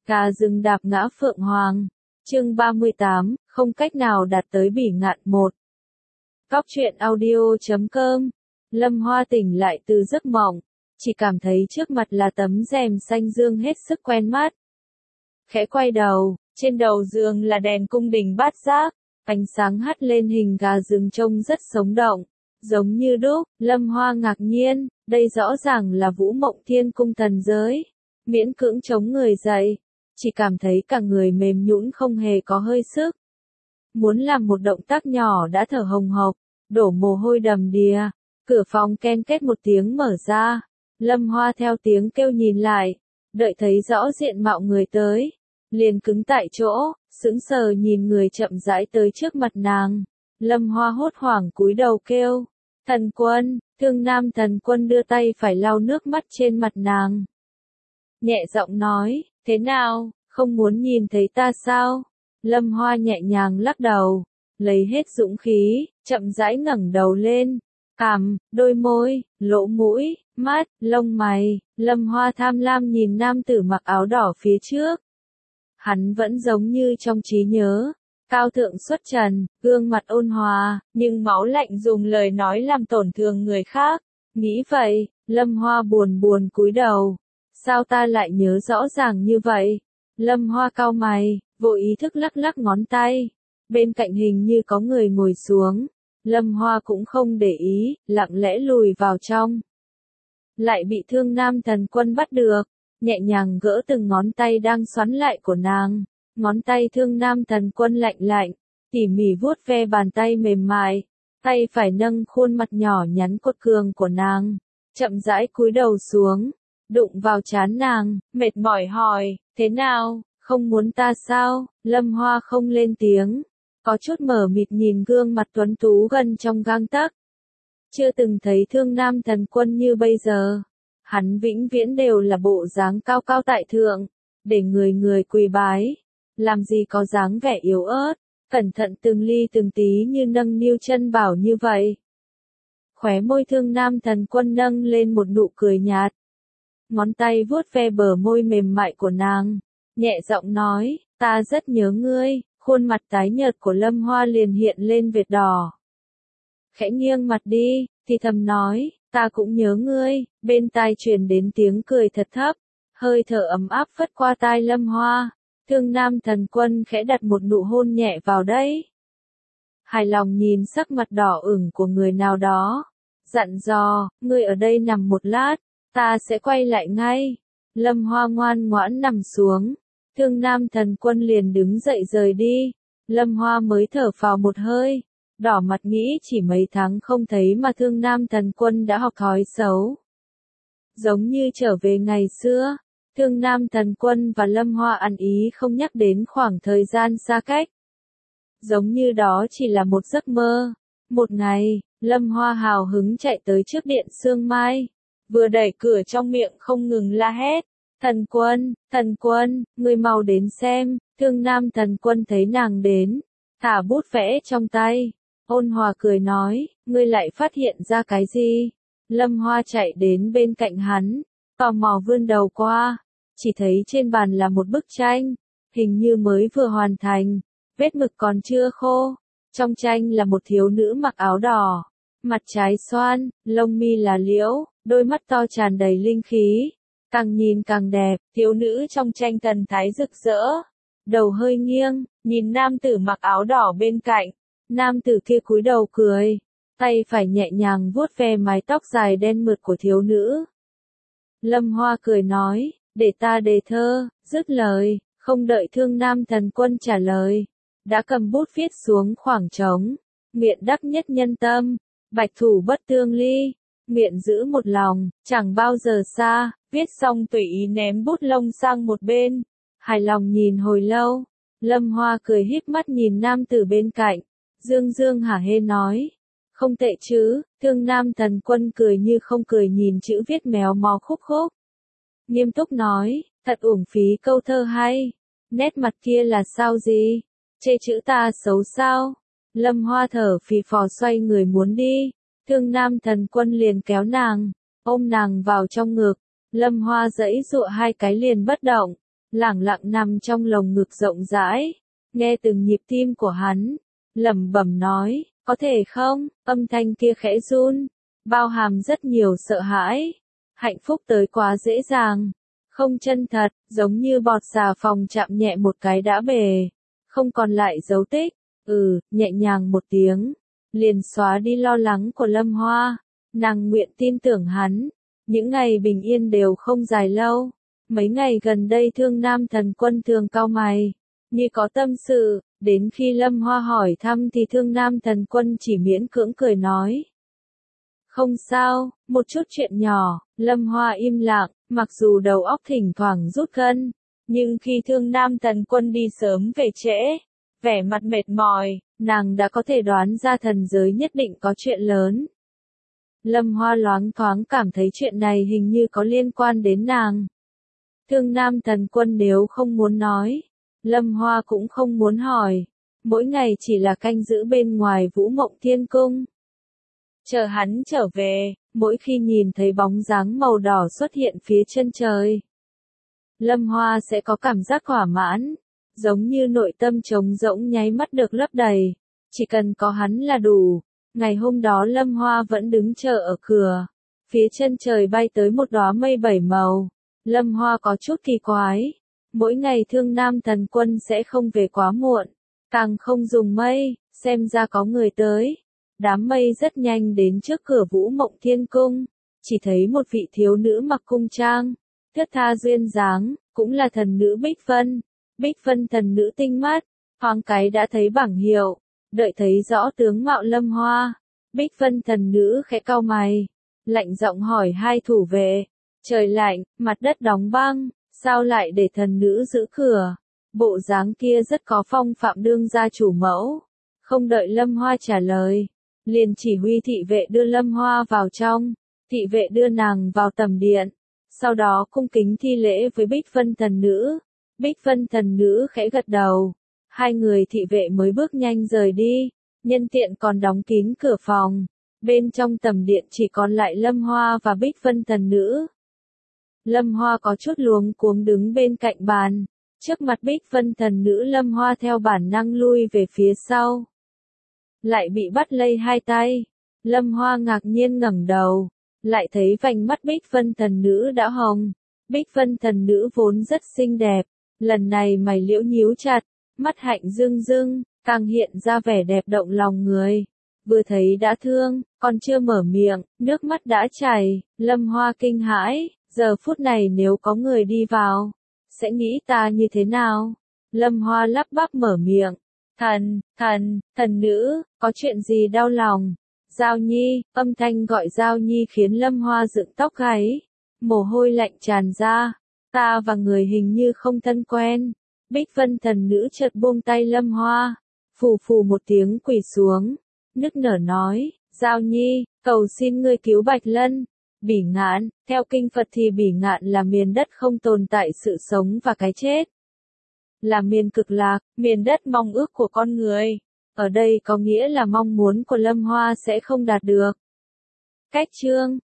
Gà rừng đạp ngã phượng hoàng. Chương 38, không cách nào đạt tới bỉ ngạn 1. Cóc truyện audio.com. Lâm Hoa tỉnh lại từ giấc mộng, chỉ cảm thấy trước mặt là tấm rèm xanh dương hết sức quen mắt. Khẽ quay đầu, trên đầu giường là đèn cung đình bát giác, ánh sáng hắt lên hình gà rừng trông rất sống động, giống như đúc. Lâm Hoa ngạc nhiên, đây rõ ràng là Vũ Mộng Thiên cung thần giới. Miễn cưỡng chống người dậy, chỉ cảm thấy cả người mềm nhũn không hề có hơi sức. Muốn làm một động tác nhỏ đã thở hồng hộc, đổ mồ hôi đầm đìa. Cửa phòng ken két một tiếng mở ra, Lâm Hoa theo tiếng kêu nhìn lại, đợi thấy rõ diện mạo người tới, liền cứng tại chỗ, sững sờ nhìn người chậm rãi tới trước mặt nàng. Lâm Hoa hốt hoảng cúi đầu kêu, "Thần Quân." Thương Nam Thần Quân đưa tay phải lau nước mắt trên mặt nàng. Nhẹ giọng nói, "Thế nào, không muốn nhìn thấy ta sao?" Lâm Hoa nhẹ nhàng lắc đầu, lấy hết dũng khí, chậm rãi ngẩng đầu lên. Cằm, đôi môi, lỗ mũi, mắt, lông mày, Lâm Hoa tham lam nhìn nam tử mặc áo đỏ phía trước. Hắn vẫn giống như trong trí nhớ, cao thượng xuất trần, gương mặt ôn hòa, nhưng máu lạnh dùng lời nói làm tổn thương người khác. Nghĩ vậy, Lâm Hoa buồn buồn cúi đầu. Sao ta lại nhớ rõ ràng như vậy? Lâm Hoa cau mày, vô ý thức lắc lắc ngón tay. Bên cạnh hình như có người ngồi xuống. Lâm Hoa cũng không để ý, lặng lẽ lùi vào trong. Lại bị Thương Nam Thần Quân bắt được, nhẹ nhàng gỡ từng ngón tay đang xoắn lại của nàng. Ngón tay Thương Nam Thần Quân lạnh lạnh, tỉ mỉ vuốt ve bàn tay mềm mại, tay phải nâng khuôn mặt nhỏ nhắn cột cường của nàng, chậm rãi cúi đầu xuống, đụng vào trán nàng, mệt mỏi hỏi, "Thế nào, không muốn ta sao?" Lâm Hoa không lên tiếng, có chút mờ mịt nhìn gương mặt tuấn tú gần trong gang tấc. Chưa từng thấy Thương Nam Thần Quân như bây giờ. Hắn vĩnh viễn đều là bộ dáng cao cao tại thượng, để người người quỳ bái. Làm gì có dáng vẻ yếu ớt, cẩn thận từng ly từng tí như nâng niu chân bảo như vậy. Khóe môi Thương Nam Thần Quân nâng lên một nụ cười nhạt. Ngón tay vuốt ve bờ môi mềm mại của nàng, nhẹ giọng nói, "Ta rất nhớ ngươi." Khuôn mặt tái nhợt của Lâm Hoa liền hiện lên vệt đỏ. Khẽ nghiêng mặt đi, thì thầm nói, "Ta cũng nhớ ngươi." Bên tai truyền đến tiếng cười thật thấp, hơi thở ấm áp phất qua tai Lâm Hoa. Thương Nam Thần Quân khẽ đặt một nụ hôn nhẹ vào đấy. Hài lòng nhìn sắc mặt đỏ ửng của người nào đó, dặn dò, "Ngươi ở đây nằm một lát, ta sẽ quay lại ngay." Lâm Hoa ngoan ngoãn nằm xuống. Thương Nam Thần Quân liền đứng dậy rời đi. Lâm Hoa mới thở phào một hơi, đỏ mặt nghĩ chỉ mấy tháng không thấy mà Thương Nam Thần Quân đã học thói xấu. Giống như trở về ngày xưa, Thương Nam Thần Quân và Lâm Hoa ăn ý không nhắc đến khoảng thời gian xa cách. Giống như đó chỉ là một giấc mơ. Một ngày, Lâm Hoa hào hứng chạy tới trước điện Sương Mai, vừa đẩy cửa trong miệng không ngừng la hét, thần quân, ngươi mau đến xem." Thương Nam Thần Quân thấy nàng đến, thả bút vẽ trong tay, ôn hòa cười nói, "Ngươi lại phát hiện ra cái gì?" Lâm Hoa chạy đến bên cạnh hắn, tò mò vươn đầu qua, chỉ thấy trên bàn là một bức tranh, hình như mới vừa hoàn thành, vết mực còn chưa khô. Trong tranh là một thiếu nữ mặc áo đỏ, mặt trái xoan, lông mi là liễu, đôi mắt to tràn đầy linh khí. Càng nhìn càng đẹp, thiếu nữ trong tranh thần thái rực rỡ, đầu hơi nghiêng, nhìn nam tử mặc áo đỏ bên cạnh. Nam tử kia cúi đầu cười, tay phải nhẹ nhàng vuốt ve mái tóc dài đen mượt của thiếu nữ. Lâm Hoa cười nói, "Để ta đề thơ." Dứt lời, không đợi Thương Nam Thần Quân trả lời, đã cầm bút viết xuống khoảng trống. "Nguyện đắc nhất nhân tâm, bạch thủ bất tương ly. Nguyện giữ một lòng, chẳng bao giờ xa." Viết xong tùy ý ném bút lông sang một bên. Hài lòng nhìn hồi lâu, Lâm Hoa cười híp mắt nhìn nam tử bên cạnh, dương dương hả hê nói, "Không tệ chứ." Thương Nam Thần Quân cười như không cười nhìn chữ viết méo mó khúc khúc. Nghiêm túc nói, "Thật uổng phí câu thơ hay." Nét mặt kia là sao gì? Chê chữ ta xấu sao? Lâm Hoa thở phì phò xoay người muốn đi. Thương Nam Thần Quân liền kéo nàng, ôm nàng vào trong ngực. Lâm Hoa giãy giụa hai cái liền bất động. lẳng lặng nằm trong lồng ngực rộng rãi, nghe từng nhịp tim của hắn, lẩm bẩm nói, có thể không, âm thanh kia khẽ run, bao hàm rất nhiều sợ hãi, hạnh phúc tới quá dễ dàng, không chân thật, giống như bọt xà phòng chạm nhẹ một cái đã bể, không còn lại dấu tích, nhẹ nhàng một tiếng, liền xóa đi lo lắng của Lâm Hoa, nàng nguyện tin tưởng hắn, những ngày bình yên đều không dài lâu, mấy ngày gần đây Thương Nam Thần Quân thường cau mày, như có tâm sự, đến khi Lâm Hoa hỏi thăm thì Thương Nam Thần Quân chỉ miễn cưỡng cười nói. Không sao, một chút chuyện nhỏ, Lâm Hoa im lặng, mặc dù đầu óc thỉnh thoảng rút gân, nhưng khi Thương Nam Thần Quân đi sớm về trễ, vẻ mặt mệt mỏi, nàng đã có thể đoán ra thần giới nhất định có chuyện lớn. Lâm Hoa loáng thoáng cảm thấy chuyện này hình như có liên quan đến nàng. Thương Nam Thần Quân nếu không muốn nói, Lâm Hoa cũng không muốn hỏi, mỗi ngày chỉ là canh giữ bên ngoài Vũ Mộng Thiên Cung. Chờ hắn trở về, mỗi khi nhìn thấy bóng dáng màu đỏ xuất hiện phía chân trời, Lâm Hoa sẽ có cảm giác thỏa mãn, giống như nội tâm trống rỗng nháy mắt được lấp đầy, chỉ cần có hắn là đủ. Ngày hôm đó Lâm Hoa vẫn đứng chờ ở cửa, phía chân trời bay tới một đóa mây bảy màu, Lâm Hoa có chút kỳ quái, mỗi ngày Thương Nam Thần Quân sẽ không về quá muộn, càng không dùng mây, xem ra có người tới. Đám mây rất nhanh đến trước cửa Vũ Mộng Thiên Cung, chỉ thấy một vị thiếu nữ mặc cung trang, thướt tha duyên dáng, cũng là thần nữ Bích Vân. Bích Vân thần nữ tinh mắt, thoáng cái đã thấy bảng hiệu, đợi thấy rõ tướng mạo Lâm Hoa, Bích Vân thần nữ khẽ cau mày, lạnh giọng hỏi hai thủ vệ, trời lạnh, mặt đất đóng băng, sao lại để thần nữ giữ cửa, bộ dáng kia rất có phong phạm đương gia chủ mẫu, không đợi Lâm Hoa trả lời, liền chỉ huy thị vệ đưa Lâm Hoa vào trong, thị vệ đưa nàng vào tầm điện, sau đó cung kính thi lễ với Bích Vân thần nữ. Bích Vân thần nữ khẽ gật đầu, hai người thị vệ mới bước nhanh rời đi, nhân tiện còn đóng kín cửa phòng, bên trong tầm điện chỉ còn lại Lâm Hoa và Bích Vân thần nữ. Lâm Hoa có chút luống cuống đứng bên cạnh bàn, trước mặt Bích Vân thần nữ Lâm Hoa theo bản năng lui về phía sau, lại bị bắt lây hai tay, Lâm Hoa ngạc nhiên ngẩng đầu, lại thấy vành mắt Bích Vân thần nữ đã hồng, Bích Vân thần nữ vốn rất xinh đẹp. Lần này mày liễu nhíu chặt, mắt hạnh rưng rưng, càng hiện ra vẻ đẹp động lòng người. Vừa thấy đã thương, còn chưa mở miệng, nước mắt đã chảy, Lâm Hoa kinh hãi, giờ phút này nếu có người đi vào, sẽ nghĩ ta như thế nào? Lâm Hoa lắp bắp mở miệng, thần nữ, có chuyện gì đau lòng? Giao Nhi, âm thanh gọi Giao Nhi khiến Lâm Hoa dựng tóc gáy, mồ hôi lạnh tràn ra. Ta và người hình như không thân quen. Bích Vân thần nữ chợt buông tay Lâm Hoa, phù phù một tiếng quỳ xuống, nức nở nói, Giao Nhi, cầu xin ngươi cứu Bạch Lân. Bỉ Ngạn, theo kinh Phật thì Bỉ Ngạn là miền đất không tồn tại sự sống và cái chết. Là miền cực lạc, miền đất mong ước của con người. Ở đây có nghĩa là mong muốn của Lâm Hoa sẽ không đạt được. Cách chương